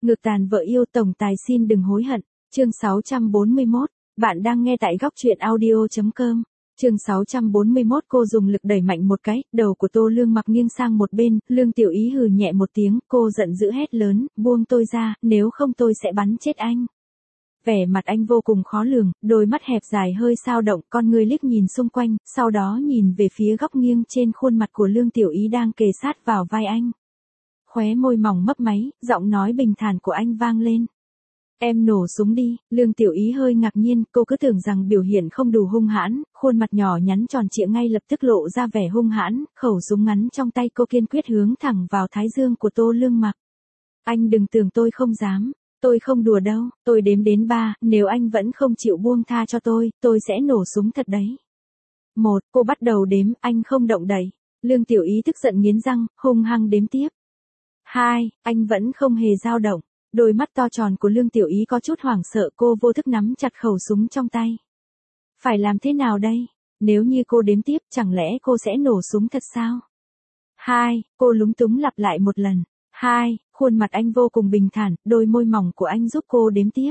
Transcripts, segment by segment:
Ngược tàn vợ yêu tổng tài xin đừng hối hận. Chương 641. Bạn đang nghe tại góc truyện audio.com. Chương 641. Cô dùng lực đẩy mạnh một cái, đầu của Tô Lương Mặc nghiêng sang một bên, Lương Tiểu Ý hừ nhẹ một tiếng, cô giận dữ hét lớn, buông tôi ra, nếu không tôi sẽ bắn chết anh. Vẻ mặt anh vô cùng khó lường, đôi mắt hẹp dài hơi dao động, con người liếc nhìn xung quanh, sau đó nhìn về phía góc nghiêng trên khuôn mặt của Lương Tiểu Ý đang kề sát vào vai anh. Khóe môi mỏng mấp máy, giọng nói bình thản của anh vang lên. Em nổ súng đi. Lương Tiểu Ý hơi ngạc nhiên, cô cứ tưởng rằng biểu hiện không đủ hung hãn, khuôn mặt nhỏ nhắn tròn trịa ngay lập tức lộ ra vẻ hung hãn, khẩu súng ngắn trong tay cô kiên quyết hướng thẳng vào thái dương của Tô Lương Mặc. Anh đừng tưởng tôi không dám, tôi không đùa đâu, tôi đếm đến 3, nếu anh vẫn không chịu buông tha cho tôi sẽ nổ súng thật đấy. 1, cô bắt đầu đếm, anh không động đậy. Lương Tiểu Ý tức giận nghiến răng, hung hăng đếm tiếp. 2, anh vẫn không hề dao động. Đôi mắt to tròn của Lương Tiểu Ý có chút hoảng sợ, cô vô thức nắm chặt khẩu súng trong tay. Phải làm thế nào đây? Nếu như cô đếm tiếp, chẳng lẽ cô sẽ nổ súng thật sao? 2, cô lúng túng lặp lại một lần. 2, khuôn mặt anh vô cùng bình thản, đôi môi mỏng của anh giúp cô đếm tiếp.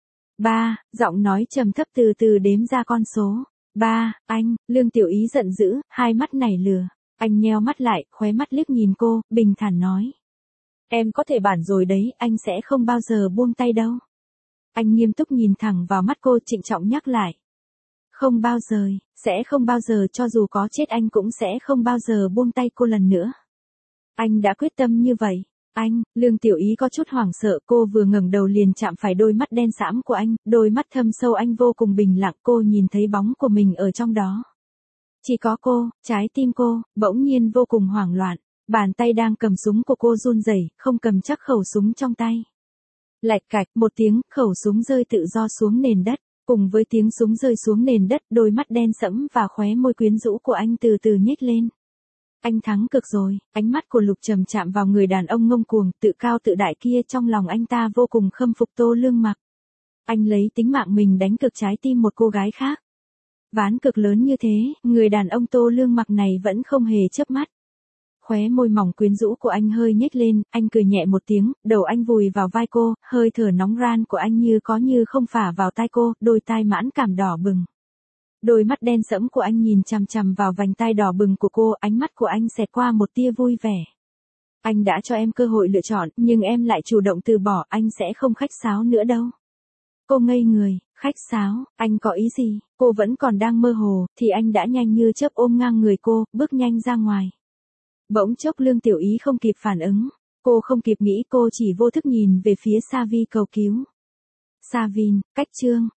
3, giọng nói trầm thấp từ từ đếm ra con số. 3, anh. Lương Tiểu Ý giận dữ, hai mắt nảy lửa. Anh nheo mắt lại, khóe mắt liếc nhìn cô, bình thản nói. Em có thể bản rồi đấy, anh sẽ không bao giờ buông tay đâu. Anh nghiêm túc nhìn thẳng vào mắt cô, trịnh trọng nhắc lại. Không bao giờ, sẽ không bao giờ, cho dù có chết anh cũng sẽ không bao giờ buông tay cô lần nữa. Anh đã quyết tâm như vậy. Anh. Lương Tiểu Ý có chút hoảng sợ, cô vừa ngẩng đầu liền chạm phải đôi mắt đen sẫm của anh, đôi mắt thâm sâu anh vô cùng bình lặng, cô nhìn thấy bóng của mình ở trong đó. Chỉ có cô, trái tim cô, bỗng nhiên vô cùng hoảng loạn. Bàn tay đang cầm súng của cô run rẩy, không cầm chắc khẩu súng trong tay. Lạch cạch, một tiếng, khẩu súng rơi tự do xuống nền đất. Cùng với tiếng súng rơi xuống nền đất, đôi mắt đen sẫm và khóe môi quyến rũ của anh từ từ nhếch lên. Anh thắng cực rồi. Ánh mắt của Lục Trầm chạm vào người đàn ông ngông cuồng, tự cao tự đại kia, trong lòng anh ta vô cùng khâm phục Tô Lương Mặc. Anh lấy tính mạng mình đánh cược trái tim một cô gái khác. Ván cược lớn như thế, người đàn ông Tô Lương Mặc này vẫn không hề chớp mắt. Khóe môi mỏng quyến rũ của anh hơi nhếch lên, anh cười nhẹ một tiếng, đầu anh vùi vào vai cô, hơi thở nóng ran của anh như có như không phả vào tai cô, đôi tai mãn cảm đỏ bừng. Đôi mắt đen sẫm của anh nhìn chằm chằm vào vành tai đỏ bừng của cô, ánh mắt của anh xẹt qua một tia vui vẻ. Anh đã cho em cơ hội lựa chọn, nhưng em lại chủ động từ bỏ, anh sẽ không khách sáo nữa đâu. Cô ngây người, khách sáo, anh có ý gì? Cô vẫn còn đang mơ hồ, thì anh đã nhanh như chớp ôm ngang người cô, bước nhanh ra ngoài. Bỗng chốc Lương Tiểu Ý không kịp phản ứng, cô không kịp nghĩ, cô chỉ vô thức nhìn về phía Savin cầu cứu. Savin, cách chương,